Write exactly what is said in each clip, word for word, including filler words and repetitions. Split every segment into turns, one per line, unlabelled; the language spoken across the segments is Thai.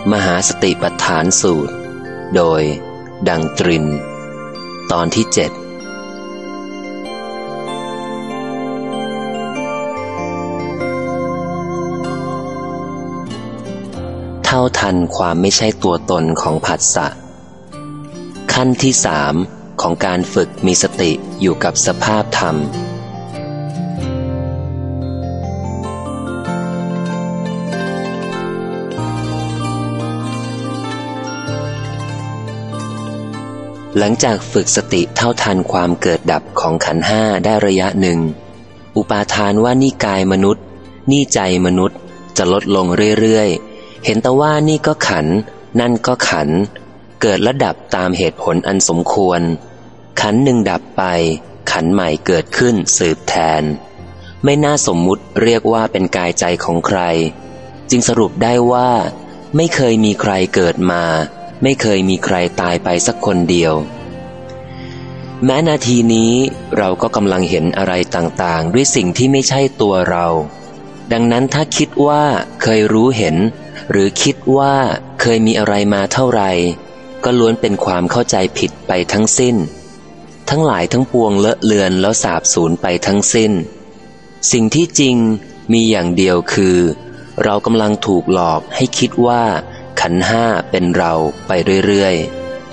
มหาสติปัฏฐานสูตรโดยดังตรินตอนที่เจ็ดเท่าทันความไม่ใช่ตัวตนของผัสสะขั้นที่สามของการฝึกมีสติอยู่กับสภาพธรรมหลังจากฝึกสติเท่าทันความเกิดดับของขันธ์ห้าได้ระยะหนึ่งอุปาทานว่านี่กายมนุษย์นี่ใจมนุษย์จะลดลงเรื่อยๆเห็นแต่ว่านี่ก็ขันธ์นั่นก็ขันธ์เกิดและดับตามเหตุผลอันสมควรขันธ์หนึ่งดับไปขันธ์ใหม่เกิดขึ้นสืบแทนไม่น่าสมมุติเรียกว่าเป็นกายใจของใครจึงสรุปได้ว่าไม่เคยมีใครเกิดมาไม่เคยมีใครตายไปสักคนเดียวแม้นาทีนี้เราก็กำลังเห็นอะไรต่างๆด้วยสิ่งที่ไม่ใช่ตัวเราดังนั้นถ้าคิดว่าเคยรู้เห็นหรือคิดว่าเคยมีอะไรมาเท่าไหร่ก็ล้วนเป็นความเข้าใจผิดไปทั้งสิ้นทั้งหลายทั้งปวงเลอะเลือนแล้วสาบสูญไปทั้งสิ้นสิ่งที่จริงมีอย่างเดียวคือเรากำลังถูกหลอกให้คิดว่าขันธ์ห้าเป็นเราไปเรื่อย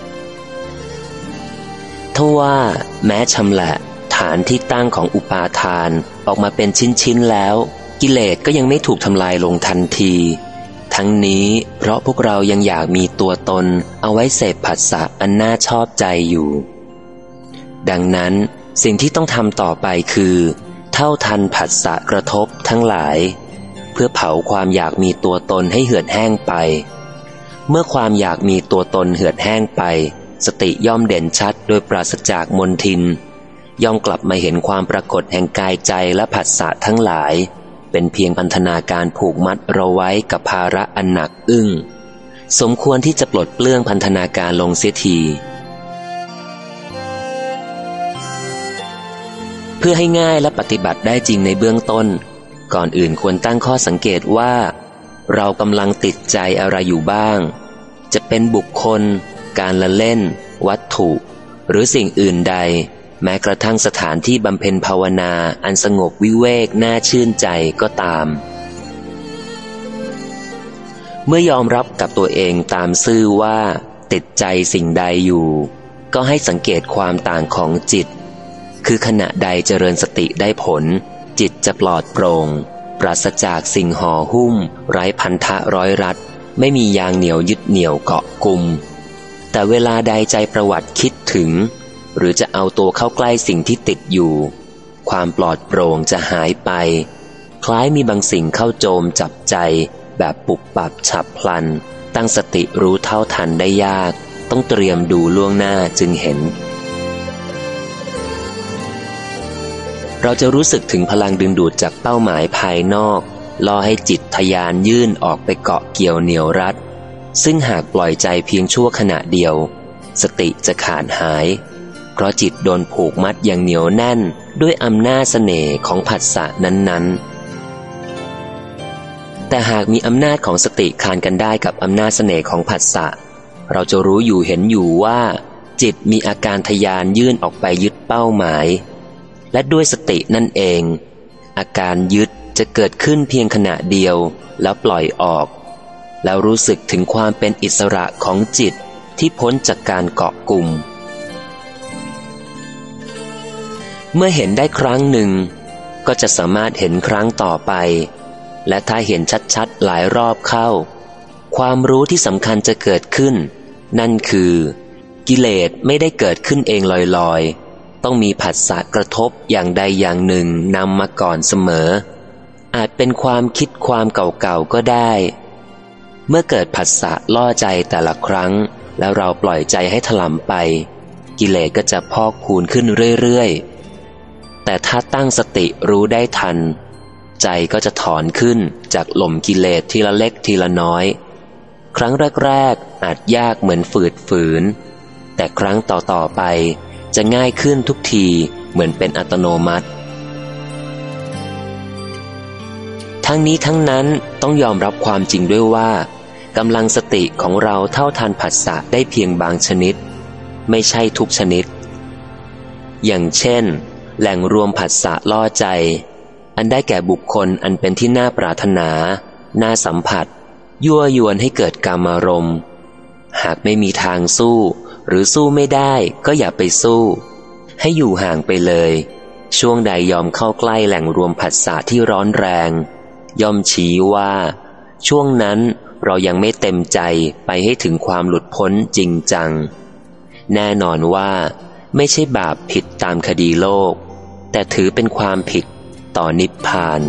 ๆทว่าแม้ชำแหละฐานที่ตั้งของอุปาทานออกมาเป็นชิ้นๆแล้วกิเลสก็ยังไม่ถูกทำลายลงทันทีทั้งนี้เพราะพวกเรายังอยากมีตัวตนเอาไว้เสพผัสสะอันน่าชอบใจอยู่ดังนั้นสิ่งที่ต้องทำต่อไปคือเท่าทันผัสสะกระทบทั้งหลายเพื่อเผาความอยากมีตัวตนให้เหือดแห้งไปเมื่อความอยากมีตัวตนเหือดแห้งไปสติย่อมเด่นชัดโดยปราศจากมลทินย่อมกลับมาเห็นความปรากฏแห่งกายใจและผัสสะทั้งหลายเป็นเพียงพันธนาการผูกมัดเราไว้กับภาระอันหนักอึ้งสมควรที่จะปลดเปลื้องพันธนาการลงเสียทีเพื่อให้ง่ายและปฏิบัติได้จริงในเบื้องต้นก่อนอื่นควรตั้งข้อสังเกตว่าเรากำลังติดใจอะไรอยู่บ้างจะเป็นบุคคลการละเล่นวัตถุหรือสิ่งอื่นใดแม้กระทั่งสถานที่บำเพ็ญภาวนาอันสงบวิเวกน่าชื่นใจก็ตามเมื่อยอมรับกับตัวเองตามซื่อว่าติดใจสิ่งใดอยู่ก็ให้สังเกตความต่างของจิตคือขณะใดเจริญสติได้ผลจิตจะปลอดโปร่งปราศจากสิ่งห่อหุ้มไร้พันธะร้อยรัดไม่มียางเหนียวยึดเหนี่ยวเกาะกุมแต่เวลาใดใจประวัติคิดถึงหรือจะเอาตัวเข้าใกล้สิ่งที่ติดอยู่ความปลอดโปร่งจะหายไปคล้ายมีบางสิ่งเข้าโจมจับใจแบบปุบปับฉับพลันตั้งสติรู้เท่าทันได้ยากต้องเตรียมดูล่วงหน้าจึงเห็นเราจะรู้สึกถึงพลังดึงดูดจากเป้าหมายภายนอกล่อให้จิตทะยานยื่นออกไปเกาะเกี่ยวเหนี่ยวรัดซึ่งหากปล่อยใจเพียงชั่วขณะเดียวสติจะขาดหายเพราะจิตโดนผูกมัดอย่างเหนียวแน่นด้วยอำนาจเสน่ห์ของผัสสะนั้นๆแต่หากมีอำนาจของสติคานกันได้กับอำนาจเสน่ห์ของผัสสะเราจะรู้อยู่เห็นอยู่ว่าจิตมีอาการทะยานยื่นออกไปยึดเป้าหมายและด้วยสตินั่นเองอาการยึดจะเกิดขึ้นเพียงขณะเดียวแล้วปล่อยออกแล้วรู้สึกถึงความเป็นอิสระของจิตที่พ้นจากการเกาะกลุ่มเมื่อเห็นได้ครั้งหนึ่งก็จะสามารถเห็นครั้งต่อไปและถ้าเห็นชัดๆหลายรอบเข้าความรู้ที่สำคัญจะเกิดขึ้นนั่นคือกิเลสไม่ได้เกิดขึ้นเองลอยๆต้องมีผัสสะกระทบอย่างใดอย่างหนึ่งนำมาก่อนเสมออาจเป็นความคิดความเก่าๆก็ได้เมื่อเกิดผัสสะล่อใจแต่ละครั้งแล้วเราปล่อยใจให้ถลำไปกิเลสก็จะพอกพูนขึ้นเรื่อยๆแต่ถ้าตั้งสติรู้ได้ทันใจก็จะถอนขึ้นจากหล่มกิเลสทีละเล็กทีละน้อยครั้งแรกๆอาจยากเหมือนฝืดฝืนแต่ครั้งต่อๆไปจะง่ายขึ้นทุกทีเหมือนเป็นอัตโนมัติทั้งนี้ทั้งนั้นต้องยอมรับความจริงด้วยว่ากำลังสติของเราเท่าทันผัสสะได้เพียงบางชนิดไม่ใช่ทุกชนิดอย่างเช่นแหล่งรวมผัสสะล่อใจอันได้แก่บุคคลอันเป็นที่น่าปรารถนาน่าสัมผัสยั่วยวนให้เกิดกามารมณ์หากไม่มีทางสู้หรือสู้ไม่ได้ก็อย่าไปสู้ให้อยู่ห่างไปเลยช่วงใดยอมเข้าใกล้แหล่งรวมผัสสะที่ร้อนแรงย่อมชี้ว่าช่วงนั้นเรายังไม่เต็มใจไปให้ถึงความหลุดพ้นจริงจังแน่นอนว่าไม่ใช่บาปผิดตามคดีโลกแต่ถือเป็นความผิดต่อนิพพาน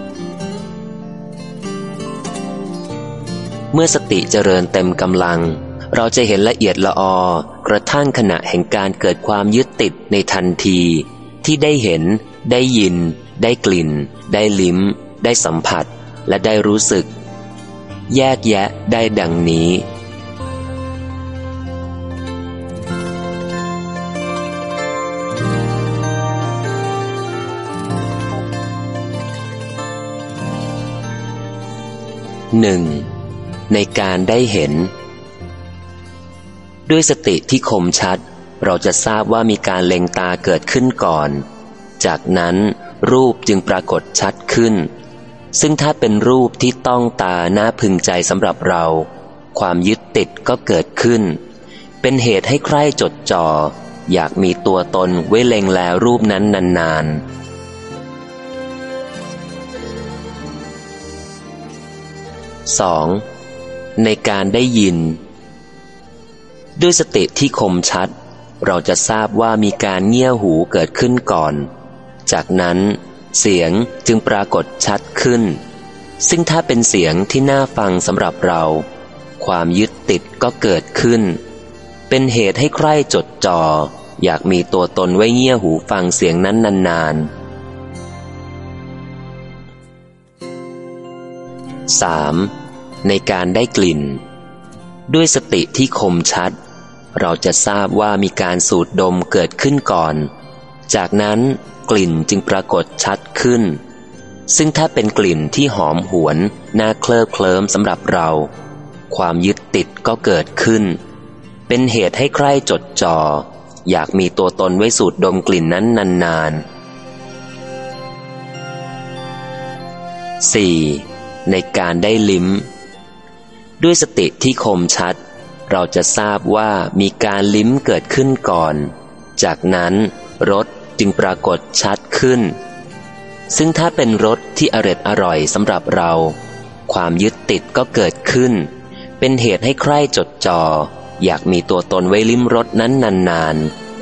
เมื่อสติเจริญเต็มกำลังเราจะเห็นละเอียดละออกระทั่งขณะแห่งการเกิดความยึดติดในทันทีที่ได้เห็นได้ยินได้กลิ่นได้ลิ้มได้สัมผัสและได้รู้สึกแยกแยะได้ดังนี้หนึ่งในการได้เห็นด้วยสติที่คมชัดเราจะทราบว่ามีการเล็งตาเกิดขึ้นก่อนจากนั้นรูปจึงปรากฏชัดขึ้นซึ่งถ้าเป็นรูปที่ต้องตาน่าพึงใจสำหรับเราความยึดติดก็เกิดขึ้นเป็นเหตุให้ใคร่จดจ่ออยากมีตัวตนไว้เล็งแลรูปนั้นนานๆ สอง ในการได้ยินด้วยสติที่คมชัดเราจะทราบว่ามีการเงี่ยหูเกิดขึ้นก่อนจากนั้นเสียงจึงปรากฏชัดขึ้นซึ่งถ้าเป็นเสียงที่น่าฟังสำหรับเราความยึดติดก็เกิดขึ้นเป็นเหตุให้ใคร่จดจ่ออยากมีตัวตนไว้เงี่ยหูฟังเสียงนั้นนานๆ สาม ในการได้กลิ่นด้วยสติที่คมชัดเราจะทราบว่ามีการสูดดมเกิดขึ้นก่อนจากนั้นกลิ่นจึงปรากฏชัดขึ้นซึ่งถ้าเป็นกลิ่นที่หอมหวนน่าเคลิบเคลิ้มสำหรับเราความยึดติดก็เกิดขึ้นเป็นเหตุให้ใคร่จดจ่ออยากมีตัวตนไว้สูดดมกลิ่นนั้นนานๆ สี่ ในการได้ลิ้มด้วยสติที่คมชัดเราจะทราบว่ามีการลิ้มเกิดขึ้นก่อนจากนั้นรสจึงปรากฏชัดขึ้นซึ่งถ้าเป็นรสที่อร็ดอร่อยสำหรับเราความยึดติดก็เกิดขึ้นเป็นเหตุให้ใคร่จดจ่ออยากมีตัวตนไว้ลิ้มรสนั้นนาน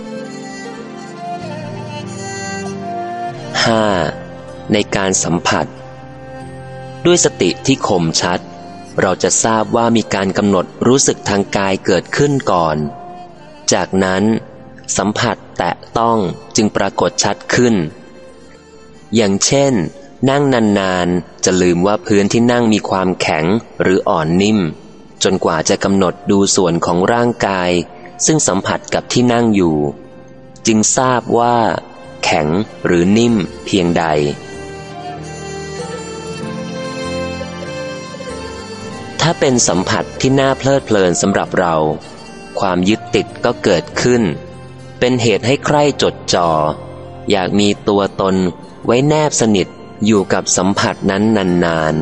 ๆ ห้า ในการสัมผัสด้วยสติที่คมชัดเราจะทราบว่ามีการกำหนดรู้สึกทางกายเกิดขึ้นก่อนจากนั้นสัมผัสแตะต้องจึงปรากฏชัดขึ้นอย่างเช่นนั่งนานๆจะลืมว่าพื้นที่นั่งมีความแข็งหรืออ่อนนิ่มจนกว่าจะกำหนดดูส่วนของร่างกายซึ่งสัมผัสกับที่นั่งอยู่จึงทราบว่าแข็งหรือนิ่มเพียงใดถ้าเป็นสัมผัสที่น่าเพลิดเพลินสำหรับเราความยึดติดก็เกิดขึ้นเป็นเหตุให้ใคร่จดจ่ออยากมีตัวตนไว้แนบสนิทอยู่กับสัมผัสนั้นนาน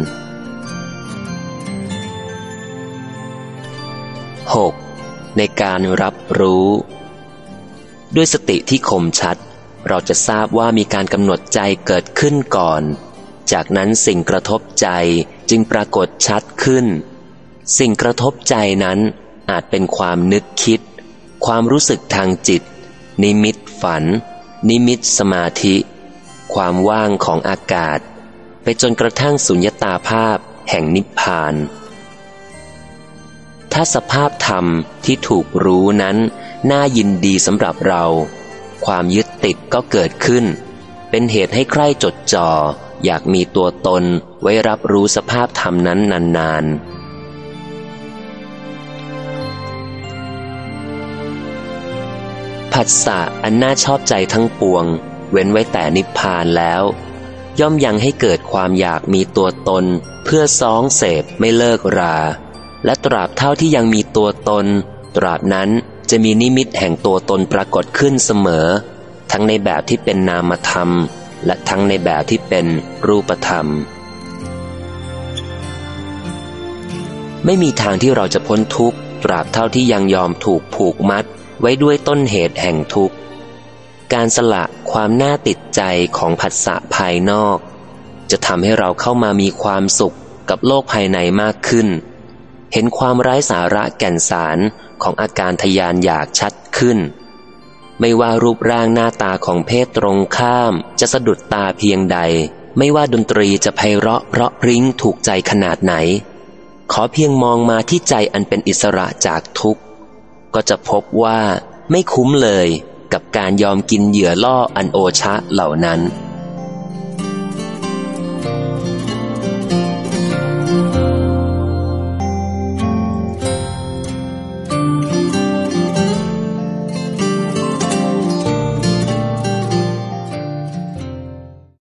ๆ หก ในการรับรู้ด้วยสติที่คมชัดเราจะทราบว่ามีการกำหนดใจเกิดขึ้นก่อนจากนั้นสิ่งกระทบใจจึงปรากฏชัดขึ้นสิ่งกระทบใจนั้นอาจเป็นความนึกคิดความรู้สึกทางจิตนิมิตฝันนิมิตสมาธิความว่างของอากาศไปจนกระทั่งสุญญตาภาพแห่งนิพพานถ้าสภาพธรรมที่ถูกรู้นั้นน่ายินดีสำหรับเราความยึดติดก็เกิดขึ้นเป็นเหตุให้ใคร่จดจ่ออยากมีตัวตนไว้รับรู้สภาพธรรมนั้นนานๆผัสสะอันน่าชอบใจทั้งปวงเว้นไว้แต่นิพพานแล้วย่อมยังให้เกิดความอยากมีตัวตนเพื่อซ้องเสพไม่เลิกราและตราบเท่าที่ยังมีตัวตนตราบนั้นจะมีนิมิตแห่งตัวตนปรากฏขึ้นเสมอทั้งในแบบที่เป็นนามธรรมและทั้งในแบบที่เป็นรูปธรรมไม่มีทางที่เราจะพ้นทุกข์ตราบเท่าที่ยังยอมถูกผูกมัดไว้ด้วยต้นเหตุแห่งทุกข์การสละความน่าติดใจของผัสสะภายนอกจะทำให้เราเข้ามามีความสุขกับโลกภายในมากขึ้นเห็นความไร้สาระแก่นสารของอาการทะยานอยากชัดขึ้นไม่ว่ารูปร่างหน้าตาของเพศตรงข้ามจะสะดุดตาเพียงใดไม่ว่าดนตรีจะไพเราะเพราะพริ้งถูกใจขนาดไหนขอเพียงมองมาที่ใจอันเป็นอิสระจากทุกข์ก็จะพบว่าไม่คุ้มเลยกับการยอมกินเหยื่อล่ออันโอชะเหล่านั้น